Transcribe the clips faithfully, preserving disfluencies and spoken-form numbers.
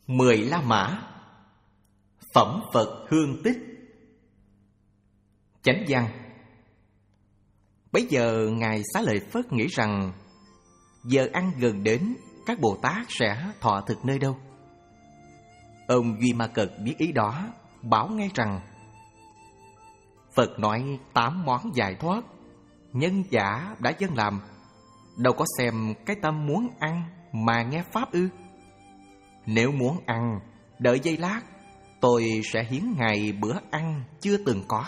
Mười La Mã. Phẩm Phật Hương Tích. Chánh văn. Bấy giờ Ngài Xá Lợi Phất nghĩ rằng giờ ăn gần đến, các Bồ Tát sẽ thọ thực nơi đâu? Ông Duy Ma Cật biết ý đó, bảo ngay rằng: Phật nói tám món giải thoát, nhân giả đã dâng làm, đâu có xem cái tâm muốn ăn mà nghe pháp ư? Nếu muốn ăn, đợi giây lát, tôi sẽ hiến Ngài bữa ăn chưa từng có.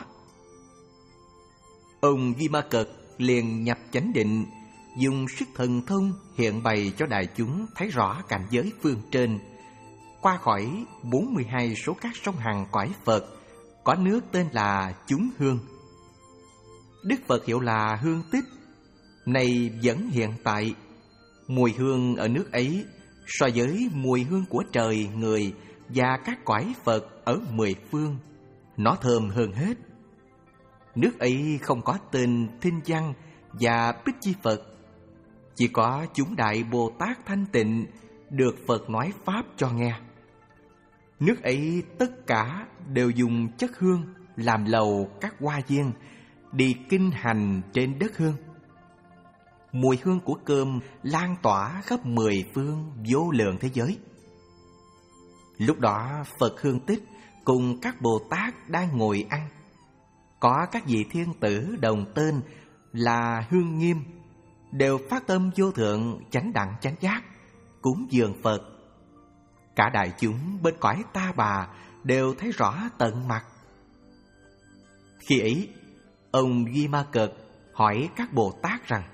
Ông Duy Ma Cật liền nhập chánh định, dùng sức thần thông hiện bày cho đại chúng thấy rõ cảnh giới phương trên. Qua khỏi bốn mươi hai số các sông Hằng cõi Phật, có nước tên là Chúng Hương. Đức Phật hiệu là Hương Tích, này vẫn hiện tại. Mùi hương ở nước ấy so với mùi hương của trời, người và các cõi Phật ở mười phương, nó thơm hơn hết. Nước ấy không có tên Thinh Văn và Bích Chi Phật, chỉ có chúng đại Bồ Tát thanh tịnh được Phật nói pháp cho nghe. Nước ấy tất cả đều dùng chất hương làm lầu các hoa viên, đi kinh hành trên đất hương. Mùi hương của cơm lan tỏa khắp mười phương vô lượng thế giới. Lúc đó Phật Hương Tích cùng các Bồ Tát đang ngồi ăn. Có các vị thiên tử đồng tên là Hương Nghiêm, đều phát tâm vô thượng chánh đẳng chánh giác, cúng dường Phật. Cả đại chúng bên cõi Ta Bà đều thấy rõ tận mặt. Khi ấy, ông Duy Ma Cật hỏi các Bồ Tát rằng: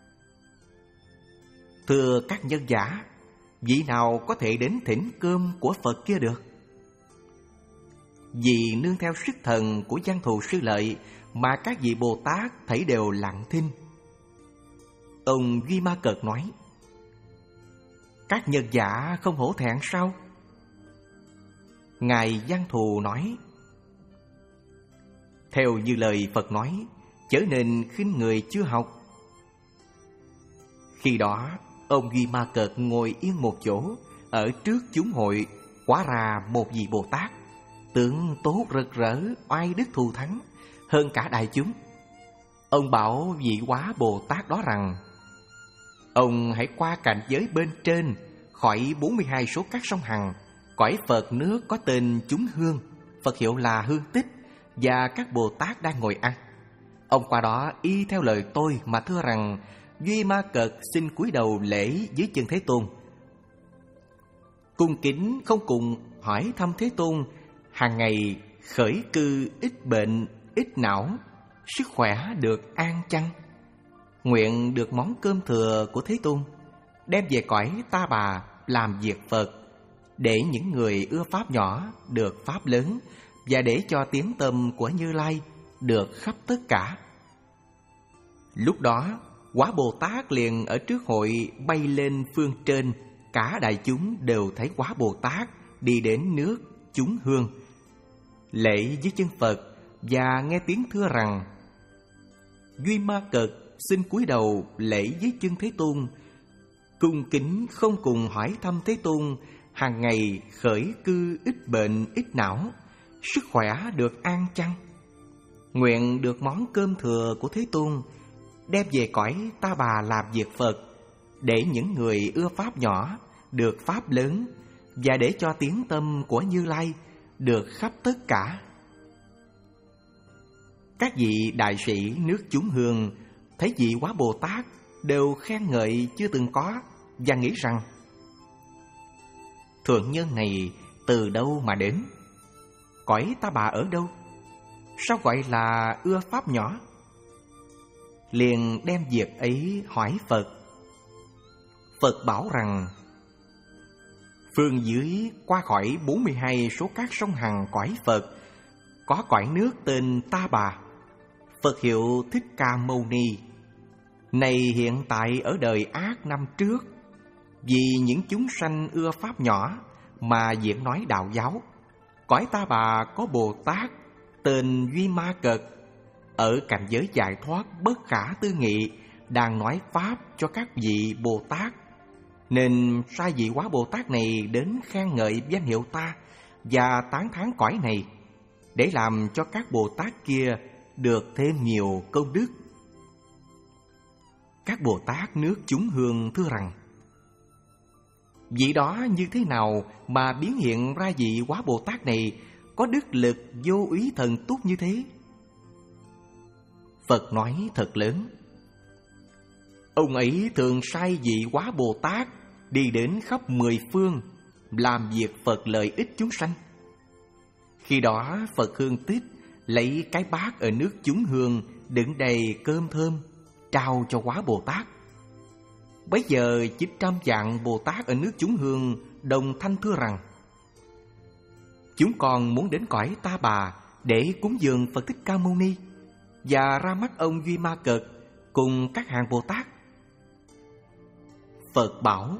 Thưa các nhân giả, vị nào có thể đến thỉnh cơm của Phật kia được? Vì nương theo sức thần của Văn Thù Sư Lợi mà các vị Bồ Tát thấy đều lặng thinh. Ông Duy Ma Cật nói: Các nhân giả không hổ thẹn sao? Ngài Văn Thù nói: Theo như lời Phật nói, chớ nên khinh người chưa học. Khi đó, ông Duy Ma Cật ngồi yên một chỗ ở trước chúng hội. Hóa ra một vị Bồ Tát, tướng tốt rực rỡ, oai đức thù thắng hơn cả đại chúng. Ông bảo vị Hóa Bồ Tát đó rằng: Ông hãy qua cảnh giới bên trên, khỏi bốn mươi hai số các sông Hằng, cõi Phật nước có tên Chúng Hương, Phật hiệu là Hương Tích, và các Bồ Tát đang ngồi ăn. Ông qua đó y theo lời tôi mà thưa rằng: Duy Ma Cật xin cúi đầu lễ dưới chân Thế Tôn. Cung kính không cùng hỏi thăm Thế Tôn, hàng ngày khởi cư ít bệnh, ít não, sức khỏe được an chăng? Nguyện được món cơm thừa của Thế Tôn, đem về cõi Ta Bà làm việc Phật, để những người ưa pháp nhỏ được pháp lớn, và để cho tiếng tâm của Như Lai được khắp tất cả. Lúc đó, Hóa Bồ Tát liền ở trước hội bay lên phương trên. Cả đại chúng đều thấy Hóa Bồ Tát đi đến nước Chúng Hương, lễ dưới chân Phật và nghe tiếng thưa rằng: Duy Ma Cật xin cúi đầu lễ dưới chân Thế Tôn, cung kính không cùng hỏi thăm Thế Tôn, hàng ngày khởi cư ít bệnh, ít não, sức khỏe được an chăng? Nguyện được món cơm thừa của Thế Tôn, đem về cõi Ta Bà làm việc Phật, để những người ưa pháp nhỏ được pháp lớn, và để cho tiếng tâm của Như Lai được khắp tất cả. Các vị đại sĩ nước Chúng Hương thấy vị Hóa Bồ Tát đều khen ngợi chưa từng có, và nghĩ rằng: Thượng nhân này từ đâu mà đến? Cõi Ta Bà ở đâu? Sao gọi là ưa pháp nhỏ? Liền đem việc ấy hỏi Phật. Phật bảo rằng: Phương dưới qua khỏi bốn mươi hai số các sông Hằng cõi Phật, có cõi nước tên Ta Bà, Phật hiệu Thích Ca Mâu Ni. Này hiện tại ở đời ác năm trước, vì những chúng sanh ưa pháp nhỏ mà diễn nói đạo giáo, cõi Ta Bà có Bồ Tát tên Duy Ma Cật, ở cảnh giới giải thoát bất khả tư nghị, đang nói pháp cho các vị Bồ Tát. nên sai vị Quá Bồ Tát này đến khen ngợi danh hiệu ta và tán thán cõi này, để làm cho các Bồ Tát kia được thêm nhiều công đức. Các Bồ Tát nước chúng hương thưa rằng: vị đó như thế nào mà biến hiện ra vị Quá Bồ Tát này có đức lực vô úy thần túc như thế? Phật nói thật lớn: ông ấy thường sai vị Quá Bồ Tát đi đến khắp mười phương, làm việc Phật lợi ích chúng sanh. Khi đó Phật Hương Tích lấy cái bát ở nước chúng hương đựng đầy cơm thơm, trao cho Quá Bồ Tát. Bấy giờ chín trăm vạn Bồ Tát ở nước chúng hương đồng thanh thưa rằng: chúng con muốn đến cõi Ta Bà để cúng dường Phật Thích Ca Mâu Ni và ra mắt ông Duy Ma Cật cùng các hàng Bồ Tát. Phật bảo: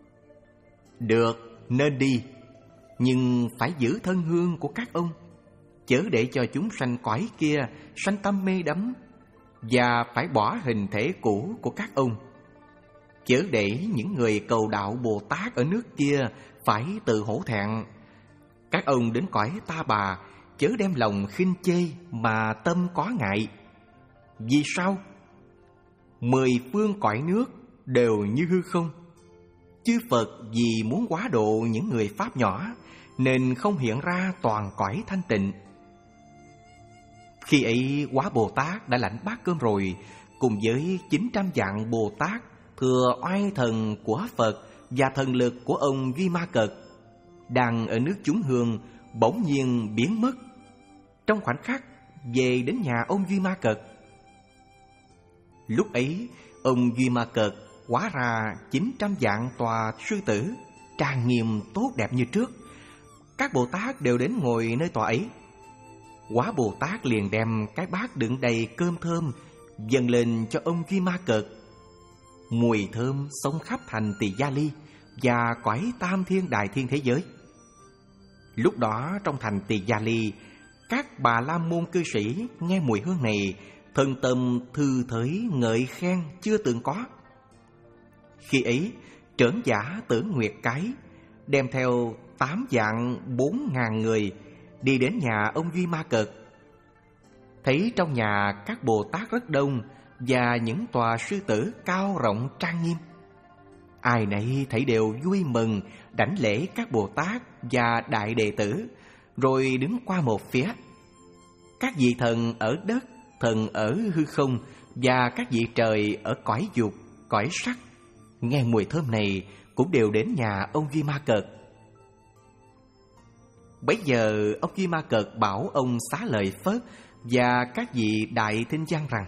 được, nên đi, nhưng phải giữ thân hương của các ông, chớ để cho chúng sanh cõi kia sanh tâm mê đắm, và phải bỏ hình thể cũ của các ông, chớ để những người cầu đạo Bồ Tát ở nước kia phải tự hổ thẹn. Các ông đến cõi Ta Bà chớ đem lòng khinh chê mà tâm có ngại. Vì sao? Mười phương cõi nước đều như hư không. Chư Phật vì muốn quá độ những người pháp nhỏ nên không hiện ra toàn cõi thanh tịnh. Khi ấy Quá Bồ Tát đã lãnh bát cơm rồi, cùng với chín trăm vạn Bồ Tát thừa oai thần của Phật và thần lực của ông Duy Ma Cật, đang ở nước chúng hương bỗng nhiên biến mất, trong khoảnh khắc về đến nhà ông Duy Ma Cật. Lúc ấy ông Duy Ma Cật hóa ra chín trăm vạn tòa sư tử trang nghiêm tốt đẹp như trước. Các Bồ Tát đều đến ngồi nơi tòa ấy. Quá Bồ Tát liền đem cái bát đựng đầy cơm thơm dâng lên cho ông Duy Ma Cật. Mùi thơm xông khắp thành Tỳ Gia Ly và cõi tam thiên đại thiên thế giới. Lúc đó trong thành Tỳ Gia Ly, các Bà La Môn cư sĩ nghe mùi hương này, thân tâm thư thới ngợi khen chưa từng có. Khi ấy trưởng giả Tử Nguyệt Cái đem theo tám vạn bốn ngàn người đi đến nhà ông Duy Ma Cật. Thấy trong nhà các Bồ Tát rất đông và những tòa sư tử cao rộng trang nghiêm, ai nấy thấy đều vui mừng, đảnh lễ các Bồ Tát và đại đệ tử, rồi đứng qua một phía. Các vị thần ở đất, thần ở hư không và các vị trời ở cõi dục, cõi sắc nghe mùi thơm này cũng đều đến nhà ông Duy Ma Cật. Bấy giờ ông Duy Ma Cật bảo ông Xá Lợi Phất và các vị đại thinh văn rằng: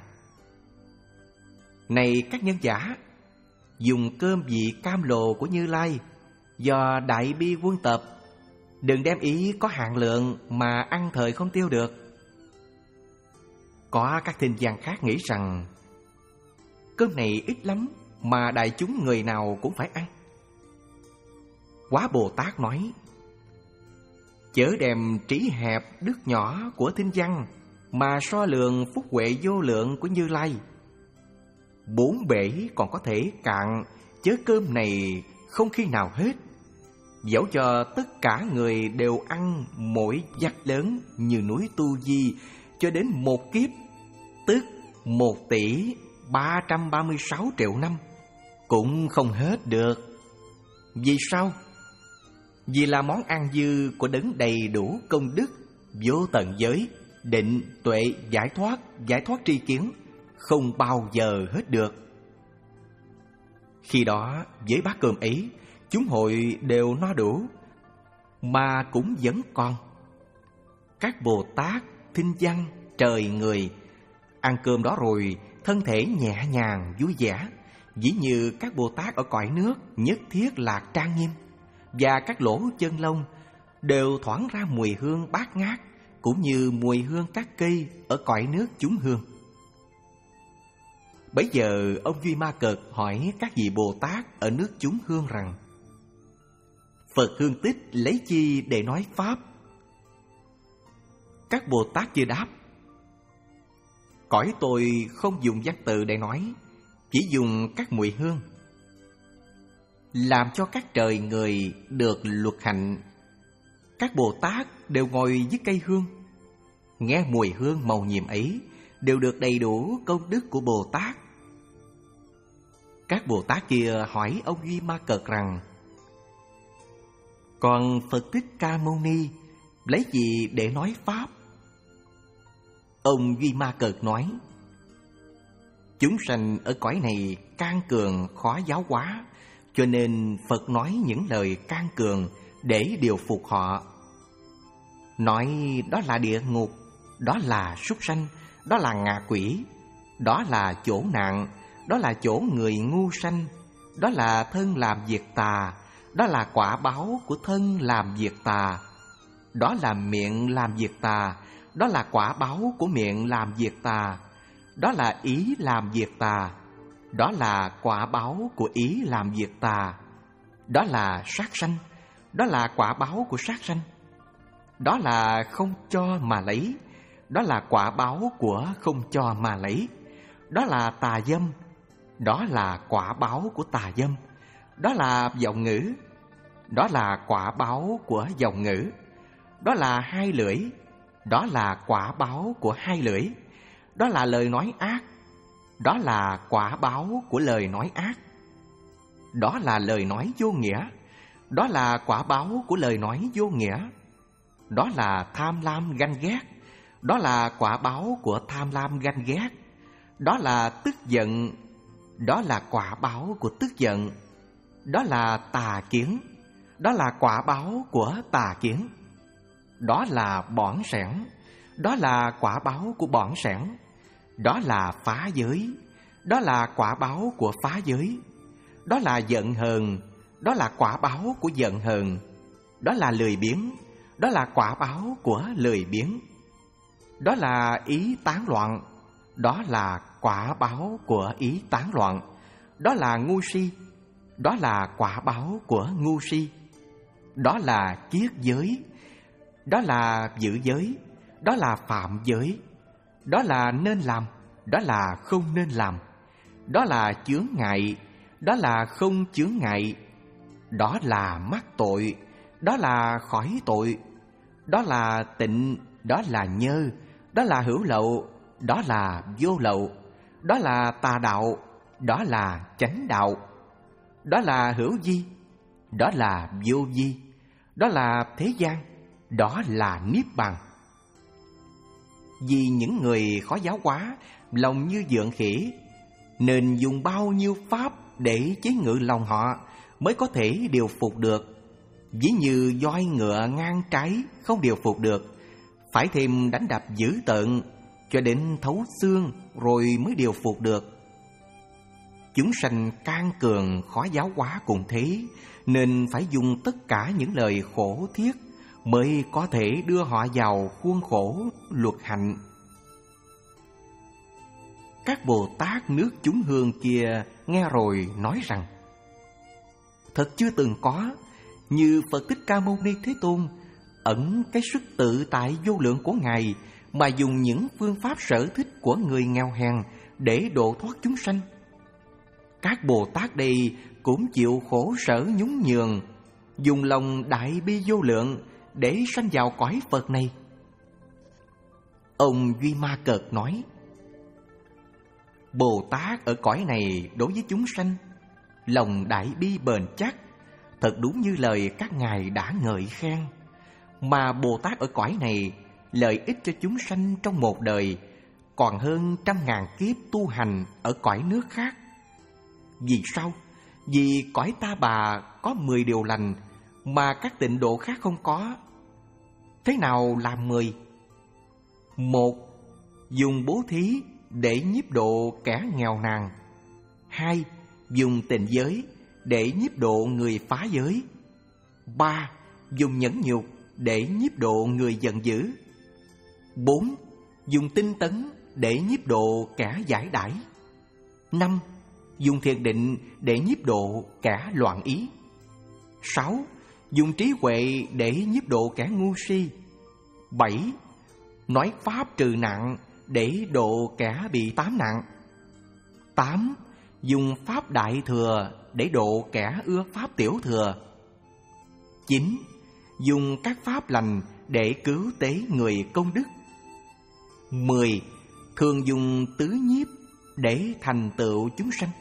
này các nhân giả, dùng cơm vị cam lồ của Như Lai do Đại Bi quân tập, đừng đem ý có hạn lượng mà ăn thời không tiêu được. Có các thinh văn khác nghĩ rằng cơm này ít lắm mà đại chúng người nào cũng phải ăn. Quá Bồ Tát nói: chớ đem trí hẹp đức nhỏ của thinh văn mà so lường phúc huệ vô lượng của Như Lai. Bốn bể còn có thể cạn, chớ cơm này không khi nào hết. Dẫu cho tất cả người đều ăn mỗi vắt lớn như núi Tu Di cho đến một kiếp, tức một tỷ ba trăm ba mươi sáu triệu năm, cũng không hết được. Vì sao? Vì là món ăn dư của đấng đầy đủ công đức, vô tận giới, định, tuệ, giải thoát, giải thoát tri kiến, không bao giờ hết được. Khi đó với bát cơm ấy, chúng hội đều no đủ, mà cũng vẫn còn. Các Bồ Tát, thinh văn, trời người ăn cơm đó rồi, thân thể nhẹ nhàng vui vẻ, dĩ như các Bồ Tát ở cõi nước nhất thiết lạc trang nghiêm, và các lỗ chân lông đều thoảng ra mùi hương bát ngát, cũng như mùi hương các cây ở cõi nước chúng hương. Bấy giờ ông Duy Ma Cật hỏi các vị Bồ Tát ở nước chúng hương rằng: Phật Hương Tích lấy chi để nói pháp? Các Bồ Tát chưa đáp: cõi tôi không dùng văn tự để nói, chỉ dùng các mùi hương. làm cho các trời người được luật hạnh. Các Bồ Tát đều ngồi dưới cây hương, nghe mùi hương màu nhiệm ấy, đều được đầy đủ công đức của Bồ Tát. Các Bồ Tát kia hỏi ông Duy Ma Cật rằng: còn Phật Thích Ca Mâu Ni lấy gì để nói pháp? Ông Duy Ma Cật nói: chúng sanh ở cõi này can cường khó giáo hóa, cho nên Phật nói những lời can cường để điều phục họ. Nói đó là địa ngục, đó là súc sanh, đó là ngạ quỷ, đó là chỗ nạn, đó là chỗ người ngu sanh, đó là thân làm việc tà, đó là quả báo của thân làm việc tà, đó là miệng làm việc tà, đó là quả báo của miệng làm việc tà, đó là ý làm việc tà, đó là quả báo của ý làm việc tà, đó là sát sanh, đó là quả báo của sát sanh, đó là không cho mà lấy, đó là quả báo của không cho mà lấy, đó là tà dâm, đó là quả báo của tà dâm, đó là vọng ngữ, đó là quả báo của vọng ngữ, đó là hai lưỡi, đó là quả báo của hai lưỡi, đó là lời nói ác, đó là quả báo của lời nói ác, đó là lời nói vô nghĩa, đó là quả báo của lời nói vô nghĩa, đó là tham lam ganh ghét, đó là quả báo của tham lam ganh ghét, đó là tức giận, đó là quả báo của tức giận, đó là tà kiến, đó là quả báo của tà kiến, đó là bỏng sẻn, đó là quả báo của bỏng sẻn, đó là phá giới, đó là quả báo của phá giới, đó là giận hờn, đó là quả báo của giận hờn, đó là lười biếng, đó là quả báo của lười biếng, đó là ý tán loạn, đó là quả báo của ý tán loạn, đó là ngu si, đó là quả báo của ngu si, đó là kiết giới, đó là giữ giới, đó là phạm giới, đó là nên làm, đó là không nên làm, đó là chướng ngại, đó là không chướng ngại, đó là mắc tội, đó là khỏi tội, đó là tịnh, đó là nhơ, đó là hữu lậu, đó là vô lậu, đó là tà đạo, đó là chánh đạo, đó là hữu vi, đó là vô vi, đó là thế gian, đó là niết bàn. Vì những người khó giáo hóa, lòng như dượng khỉ, nên dùng bao nhiêu pháp để chế ngự lòng họ mới có thể điều phục được. Ví như voi ngựa ngang trái không điều phục được, phải thêm đánh đập dữ tợn cho đến thấu xương rồi mới điều phục được. Chúng sanh can cường khó giáo hóa cũng thế, nên phải dùng tất cả những lời khổ thiết mới có thể đưa họ vào khuôn khổ luật hạnh. Các Bồ Tát nước chúng hương kia nghe rồi nói rằng: thật chưa từng có như Phật Thích Ca Mâu Ni Thế Tôn ẩn cái sức tự tại vô lượng của Ngài mà dùng những phương pháp sở thích của người nghèo hèn để độ thoát chúng sanh. Các Bồ Tát đây cũng chịu khổ sở nhún nhường, dùng lòng đại bi vô lượng để sanh vào cõi Phật này. Ông Duy Ma Cật nói: Bồ Tát ở cõi này đối với chúng sanh, lòng đại bi bền chắc, thật đúng như lời các ngài đã ngợi khen. Mà Bồ Tát ở cõi này lợi ích cho chúng sanh trong một đời còn hơn trăm ngàn kiếp tu hành ở cõi nước khác. Vì sao? Vì cõi Ta Bà có mười điều lành mà các tịnh độ khác không có. Thế nào là mười? Một, dùng bố thí để nhiếp độ kẻ nghèo nàn. Hai, dùng tịnh giới để nhiếp độ người phá giới. Ba, dùng nhẫn nhục để nhiếp độ người giận dữ. Bốn, dùng tinh tấn để nhiếp độ kẻ giải đãi. Năm, dùng thiền định để nhiếp độ kẻ loạn ý. Sáu, dùng trí huệ để nhiếp độ kẻ ngu si. Bảy, nói pháp trừ nạn để độ kẻ bị tám nạn. Tám, dùng pháp đại thừa để độ kẻ ưa pháp tiểu thừa. Chín. Dùng các pháp lành để cứu tế người công đức. Mười. Thường dùng tứ nhiếp để thành tựu chúng sanh.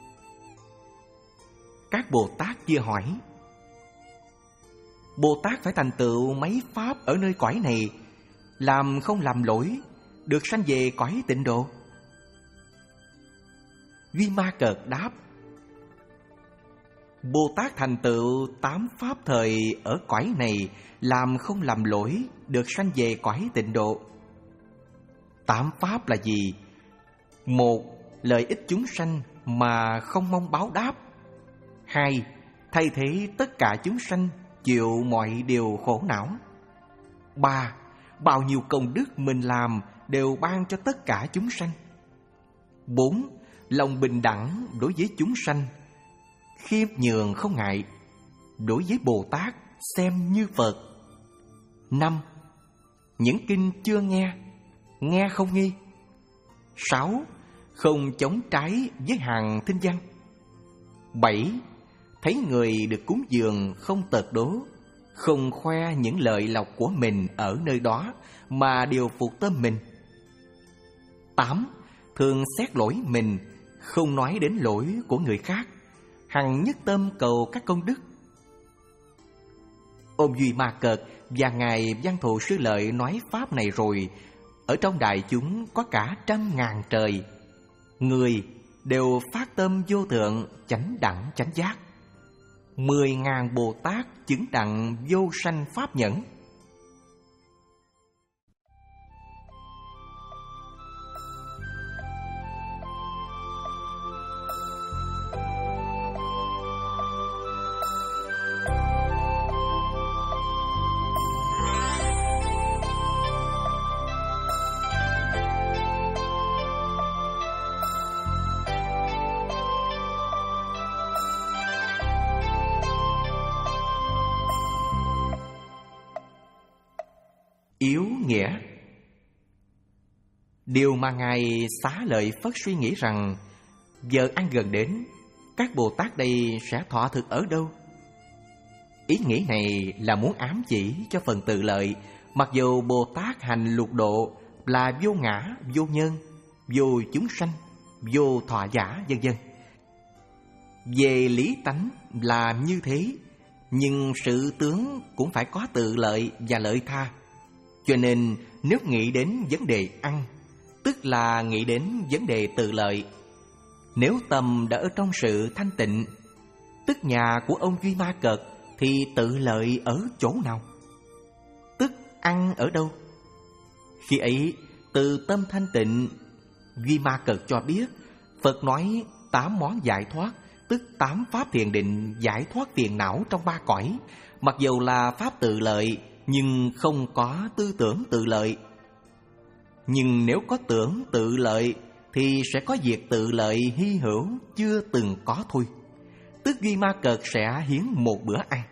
Các Bồ Tát kia hỏi: Bồ Tát phải thành tựu mấy pháp ở nơi cõi này, làm không làm lỗi, được sanh về cõi tịnh độ? Duy Ma Cợt đáp: Bồ Tát thành tựu tám pháp thời ở cõi này, làm không làm lỗi, được sanh về cõi tịnh độ. Tám pháp là gì? Một. Lợi ích chúng sanh mà không mong báo đáp. Hai. Thay thế tất cả chúng sanh chịu mọi điều khổ não. Ba. Bao nhiêu công đức mình làm đều ban cho tất cả chúng sanh. Bốn. Lòng bình đẳng đối với chúng sanh, khiêm nhường không ngại, đối với Bồ Tát xem như Phật. Năm. Những kinh chưa nghe, nghe không nghi. Sáu. Không chống trái với hàng thinh văn. Bảy. Thấy người được cúng dường không tật đố, không khoe những lợi lộc của mình ở nơi đó, mà điều phục tâm mình. Tám. Thường xét lỗi mình, không nói đến lỗi của người khác, hằng nhất tâm cầu các công đức. Ông Duy Ma Cợt và Ngài Văn Thù Sư Lợi nói pháp này rồi, ở trong đại chúng có cả trăm ngàn trời người đều phát tâm vô thượng chánh đẳng chánh giác. Mười ngàn Bồ Tát chứng đặng vô sanh pháp nhẫn. Yếu nghĩa. Điều mà Ngài Xá Lợi Phất suy nghĩ rằng giờ ăn gần đến, các Bồ Tát đây sẽ thọ thực ở đâu? Ý nghĩ này là muốn ám chỉ cho phần tự lợi, mặc dù Bồ Tát hành lục độ là vô ngã, vô nhân, vô chúng sanh, vô thọ giả, vân vân. Về lý tánh là như thế, nhưng sự tướng cũng phải có tự lợi và lợi tha. Cho nên nếu nghĩ đến vấn đề ăn, tức là nghĩ đến vấn đề tự lợi. Nếu tâm đã ở trong sự thanh tịnh, tức nhà của ông Duy Ma Cợt, thì tự lợi ở chỗ nào? Tức ăn ở đâu? Khi ấy, từ tâm thanh tịnh, Duy Ma Cợt cho biết Phật nói tám món giải thoát, tức tám pháp thiền định giải thoát phiền não trong ba cõi. Mặc dù là pháp tự lợi, nhưng không có tư tưởng tự lợi. Nhưng nếu có tưởng tự lợi, thì sẽ có việc tự lợi hy hữu chưa từng có thôi. Tức Duy Ma Cợt sẽ hiến một bữa ăn.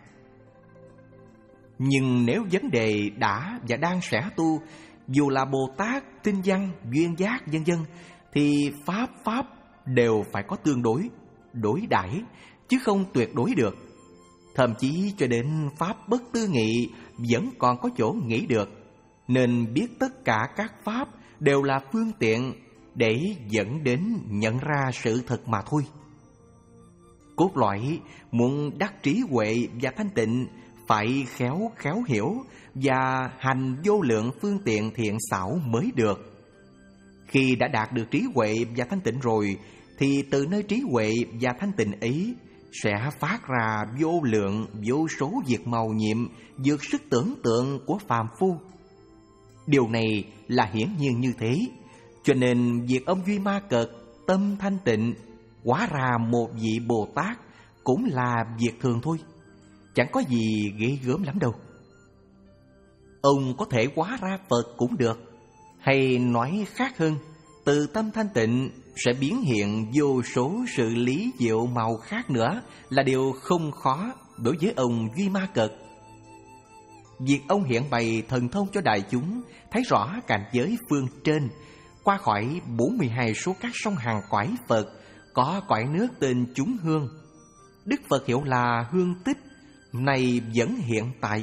Nhưng nếu vấn đề đã và đang sẽ tu, dù là Bồ Tát, tinh văn, duyên giác, vân vân, thì pháp pháp đều phải có tương đối, đối đãi, chứ không tuyệt đối được. Thậm chí cho đến pháp bất tư nghị vẫn còn có chỗ nghĩ được. Nên biết tất cả các pháp đều là phương tiện để dẫn đến nhận ra sự thật mà thôi. Cốt lõi muốn đắc trí huệ và thanh tịnh phải khéo khéo hiểu và hành vô lượng phương tiện thiện xảo mới được. Khi đã đạt được trí huệ và thanh tịnh rồi, thì từ nơi trí huệ và thanh tịnh ấy sẽ phát ra vô lượng vô số việc màu nhiệm vượt sức tưởng tượng của phàm phu. Điều này là hiển nhiên như thế, cho nên việc ông Duy Ma Cợt tâm thanh tịnh hóa ra một vị Bồ Tát cũng là việc thường thôi, chẳng có gì ghê gớm lắm đâu. Ông có thể hóa ra Phật cũng được, hay nói khác hơn, từ tâm thanh tịnh sẽ biến hiện vô số sự lý diệu màu khác nữa là điều không khó đối với ông Duy Ma Cợt. Việc ông hiện bày thần thông cho đại chúng thấy rõ cảnh giới phương trên, qua khỏi bốn mươi hai số các sông hàng cõi Phật, có cõi nước tên Chúng Hương. Đức Phật hiểu là hương tích này vẫn hiện tại.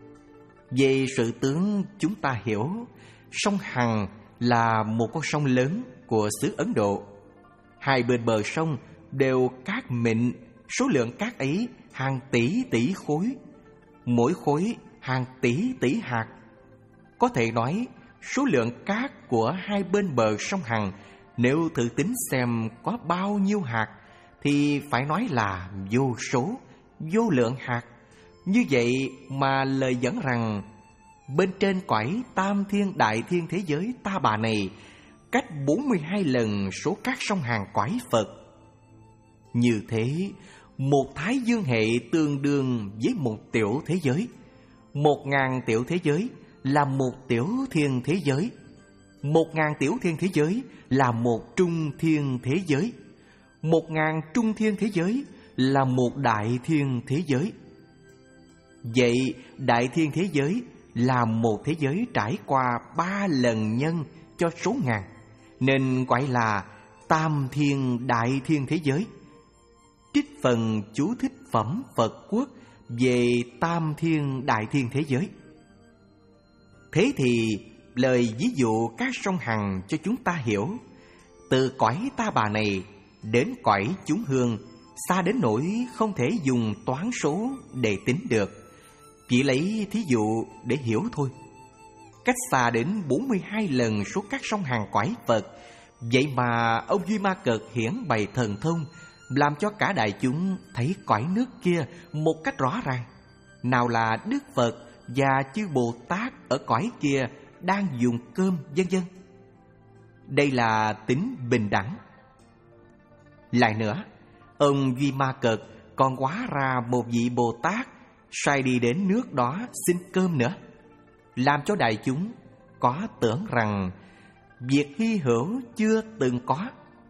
Về sự tướng chúng ta hiểu, sông Hằng là một con sông lớn của xứ Ấn Độ. Hai bên bờ sông đều cát mịn, số lượng cát ấy hàng tỷ tỷ khối, mỗi khối hàng tỷ tỷ hạt. Có thể nói số lượng cát của hai bên bờ sông Hằng nếu thử tính xem có bao nhiêu hạt thì phải nói là vô số, vô lượng hạt. Như vậy mà lời dẫn rằng bên trên cõi tam thiên đại thiên thế giới ta bà này cách bốn mươi hai lần số các sông Hằng cõi Phật. Như thế, một thái dương hệ tương đương với một tiểu thế giới. Một ngàn tiểu thế giới là một tiểu thiên thế giới. Một ngàn tiểu thiên thế giới là một trung thiên thế giới. Một ngàn trung thiên thế giới là một đại thiên thế giới. Vậy đại thiên thế giới là một thế giới trải qua ba lần nhân cho số ngàn, nên gọi là tam thiên đại thiên thế giới. Trích phần chú thích phẩm Phật Quốc về tam thiên đại thiên thế giới. Thế thì lời ví dụ các sông Hằng cho chúng ta hiểu, từ cõi ta bà này đến cõi Chúng Hương xa đến nỗi không thể dùng toán số để tính được. Chỉ lấy thí dụ để hiểu thôi. Cách xa đến bốn mươi hai lần số các sông Hằng cõi Phật. Vậy mà ông Duy Ma Cật hiển bày thần thông, làm cho cả đại chúng thấy cõi nước kia một cách rõ ràng. Nào là Đức Phật và chư Bồ Tát ở cõi kia đang dùng cơm, vân vân. Đây là tính bình đẳng. Lại nữa, ông Duy Ma Cật còn hóa ra một vị Bồ Tát sai đi đến nước đó xin cơm nữa, làm cho đại chúng có tưởng rằng việc hy hữu chưa từng có.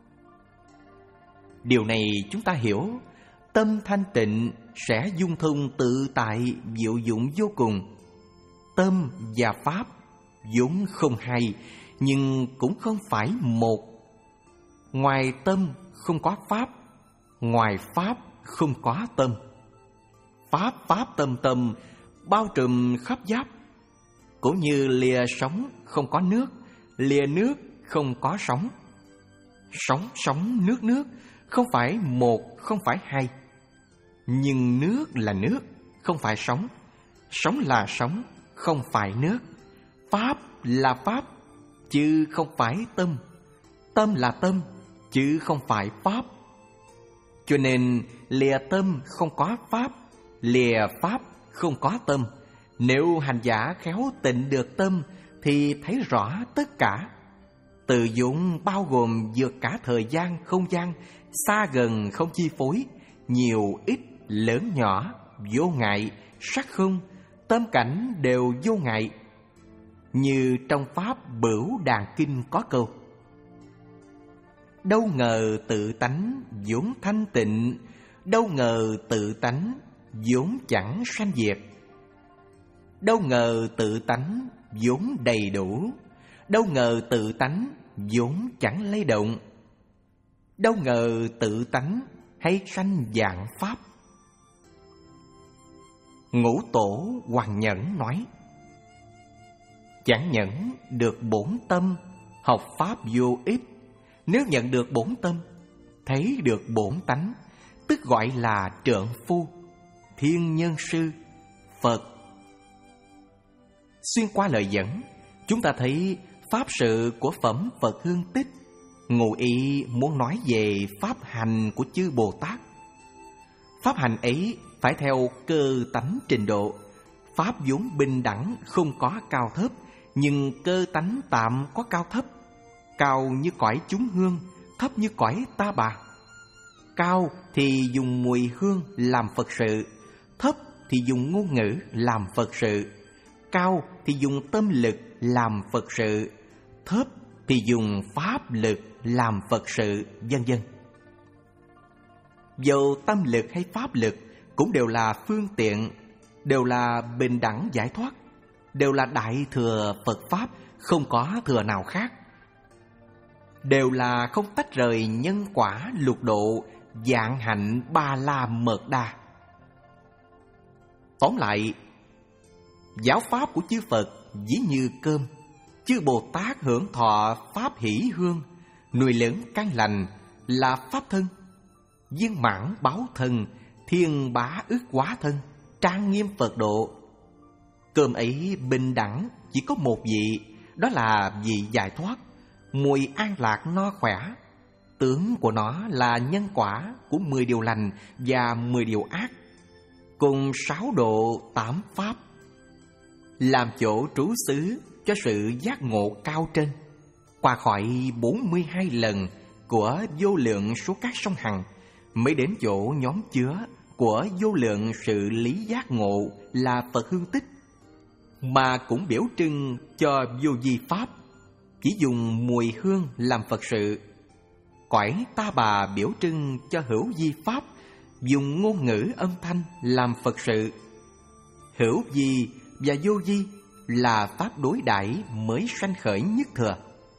Điều này chúng ta hiểu, tâm thanh tịnh sẽ dung thông tự tại, diệu dụng vô cùng. Tâm và pháp vốn không hai, nhưng cũng không phải một. Ngoài tâm không có pháp, ngoài pháp không có tâm. Pháp pháp tâm tâm bao trùm khắp giáp. Cũng như lìa sóng không có nước, lìa nước không có sóng. Sóng sóng nước nước không phải một, không phải hai. Nhưng nước là nước, không phải sóng. Sóng là sóng, không phải nước. Pháp là pháp, chứ không phải tâm. Tâm là tâm, chứ không phải pháp. Cho nên lìa tâm không có pháp, lìa pháp không có tâm. Nếu hành giả khéo tịnh được tâm thì thấy rõ tất cả. Từ dụng bao gồm vượt cả thời gian, không gian, xa gần không chi phối, nhiều ít, lớn nhỏ, vô ngại, sắc không, tâm cảnh đều vô ngại. Như trong Pháp Bửu Đàn Kinh có câu: đâu ngờ tự tánh vốn thanh tịnh, đâu ngờ tự tánh vốn chẳng sanh diệt. Đâu ngờ tự tánh vốn đầy đủ, đâu ngờ tự tánh vốn chẳng lay động. Đâu ngờ tự tánh hay sanh vạn pháp. Ngũ Tổ Hoàng Nhẫn nói: chẳng nhẫn được bổn tâm, học pháp vô ích. Nếu nhận được bổn tâm, thấy được bổn tánh, tức gọi là trượng phu, thiên nhân sư, Phật. Xuyên qua lời dẫn, chúng ta thấy pháp sự của phẩm Phật Hương Tích. Ngụ ý muốn nói về pháp hành của chư Bồ Tát. Pháp hành ấy phải theo cơ tánh trình độ. Pháp vốn bình đẳng, không có cao thấp, nhưng cơ tánh tạm có cao thấp. Cao như cõi chúng hương, thấp như cõi ta bà. Cao thì dùng mùi hương làm Phật sự, thấp thì dùng ngôn ngữ làm Phật sự. Cao thì dùng tâm lực làm Phật sự, thấp thì dùng pháp lực làm Phật sự, vân vân. Dầu tâm lực hay pháp lực cũng đều là phương tiện, đều là bình đẳng giải thoát, đều là đại thừa Phật Pháp, không có thừa nào khác. đều là không tách rời nhân quả lục độ, vạn hạnh ba la mật đa. Tóm lại, giáo pháp của chư Phật ví như cơm, chư Bồ Tát hưởng thọ pháp hỷ hương, nuôi lớn căn lành là pháp thân, viên mãn báo thân, thiên bá ước quá thân, trang nghiêm Phật độ. Cơm ấy bình đẳng chỉ có một vị, đó là vị giải thoát, mùi an lạc no khỏe. Tướng của nó là nhân quả của mười điều lành và mười điều ác, cùng sáu độ tám pháp, làm chỗ trú xứ cho sự giác ngộ cao trên, qua khỏi bốn mươi hai lần của vô lượng số các sông Hằng, mới đến chỗ nhóm chứa của vô lượng sự lý giác ngộ là Phật hương tích, mà cũng biểu trưng cho vô vi pháp, chỉ dùng mùi hương làm Phật sự. Cõi Ta Bà biểu trưng cho hữu vi pháp, dùng ngôn ngữ âm thanh làm Phật sự. Hữu vi và vô vi là pháp đối đãi mới sanh khởi nhất thừa.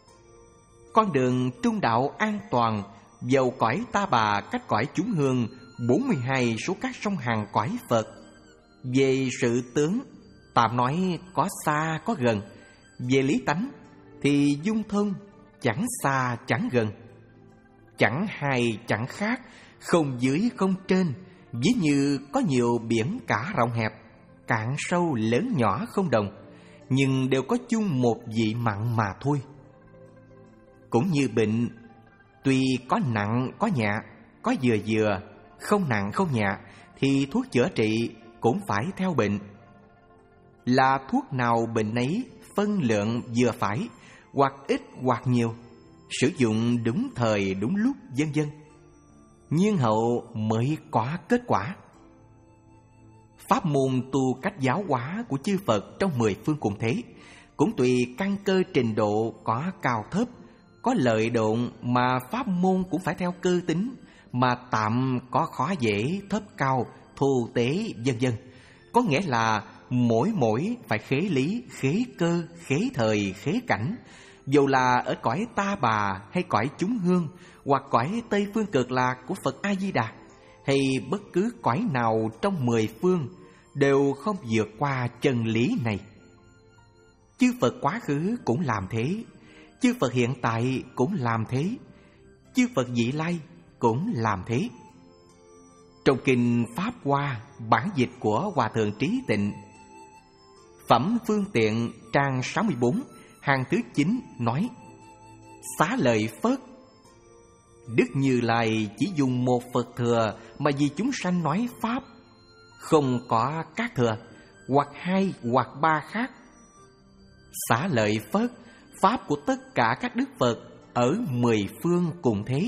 Con đường trung đạo an toàn, dầu cõi Ta Bà cách cõi chúng hương bốn mươi hai số các sông Hằng cõi Phật. Về sự tướng, tạm nói có xa có gần. Về lý tánh thì dung thông, chẳng xa chẳng gần, chẳng hai chẳng khác, không dưới không trên, ví như có nhiều biển cả rộng hẹp, cạn sâu lớn nhỏ không đồng, nhưng đều có chung một vị mặn mà thôi. Cũng như bệnh, tuy có nặng có nhẹ, có vừa vừa, không nặng không nhẹ, thì thuốc chữa trị cũng phải theo bệnh. Là thuốc nào bệnh ấy phân lượng vừa phải, hoặc ít hoặc nhiều, sử dụng đúng thời đúng lúc, vân vân, nhiên hậu mới có kết quả. Pháp môn tu cách giáo hóa của chư Phật trong mười phương cũng thế, cũng tùy căn cơ trình độ có cao thấp, có lợi độn mà pháp môn cũng phải theo cơ tính, mà tạm có khó dễ, thấp cao, thù tế, vân vân. Có nghĩa là mỗi mỗi phải khế lý, khế cơ, khế thời, khế cảnh. Dù là ở cõi Ta Bà hay cõi chúng hương, hoặc cõi Tây Phương Cực Lạc của Phật A Di Đà, hay bất cứ cõi nào trong mười phương, đều không vượt qua chân lý này. Chư Phật quá khứ cũng làm thế, chư Phật hiện tại cũng làm thế, chư Phật vị lai cũng làm thế. Trong kinh Pháp Hoa, bản dịch của Hòa Thượng Trí Tịnh, Phẩm Phương Tiện trang sáu mươi bốn, hàng thứ chín nói: Xá lợi Phất, Đức Như Lai chỉ dùng một Phật thừa mà vì chúng sanh nói Pháp, không có các thừa, hoặc hai hoặc ba khác. Xá lợi Phất, Pháp của tất cả các Đức Phật ở mười phương cùng thế.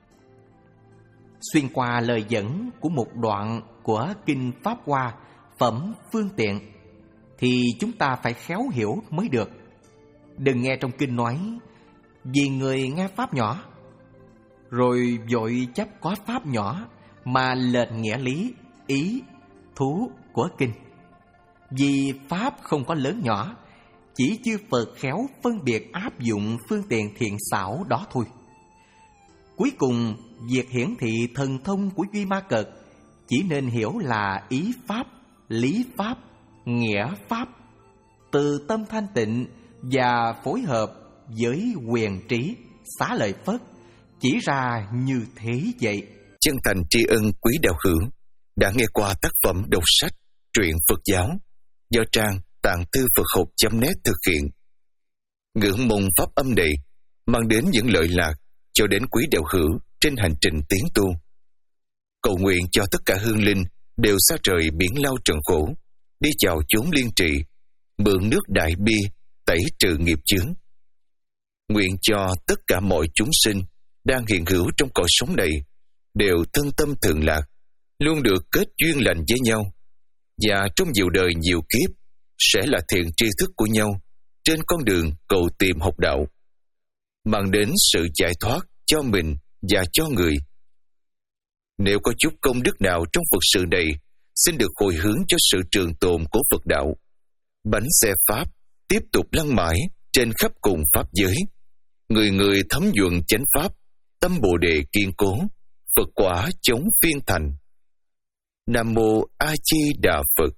Xuyên qua lời dẫn của một đoạn của kinh Pháp Hoa, Phẩm Phương Tiện, thì chúng ta phải khéo hiểu mới được. Đừng nghe trong kinh nói vì người nghe pháp nhỏ, rồi vội chấp có pháp nhỏ mà lệch nghĩa lý, ý, thú của kinh. Vì pháp không có lớn nhỏ, chỉ chư Phật khéo phân biệt áp dụng phương tiện thiện xảo đó thôi. Cuối cùng, việc hiển thị thần thông của Duy Ma Cật chỉ nên hiểu là ý pháp, lý pháp, nghĩa pháp, từ tâm thanh tịnh và phối hợp với quyền trí xá lợi Phất, chỉ ra như thế vậy. Chân thành tri ân quý đạo hữu đã nghe qua tác phẩm đọc sách truyện Phật giáo do trang tạng thư Phật học chấm net thực hiện. Ngưỡng mong pháp âm này mang đến những lợi lạc cho đến quý đạo hữu trên hành trình tiến tu. Cầu nguyện cho tất cả hương linh đều xa trời biển lao trần khổ, đi vào chốn liên trị, mượn nước đại bi tẩy trừ nghiệp chướng. Nguyện cho tất cả mọi chúng sinh đang hiện hữu trong cõi sống này đều thân tâm thường lạc, luôn được kết duyên lành với nhau, và trong nhiều đời nhiều kiếp sẽ là thiện tri thức của nhau trên con đường cầu tìm học đạo, mang đến sự giải thoát cho mình và cho người. Nếu có chút công đức nào trong Phật sự này, xin được hồi hướng cho sự trường tồn của Phật đạo, bánh xe Pháp tiếp tục lăn mãi trên khắp cùng Pháp giới. Người người thấm nhuận chánh pháp, tâm Bồ đề kiên cố, Phật quả chống phiên thành. Nam mô A Di Đà Phật.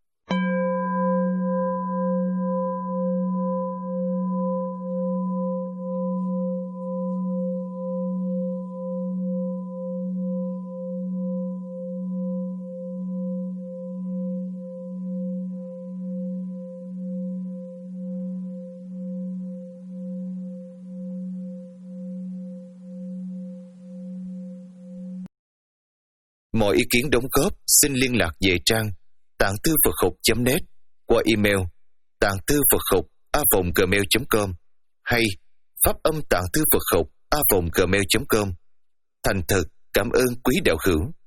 Mọi ý kiến đóng góp xin liên lạc về trang tạng thư Phật học chấm net qua email tạng thư Phật học a còng gmail chấm com hay pháp âm tạng thư Phật học a còng gmail chấm com. Thành thật cảm ơn quý đạo hữu.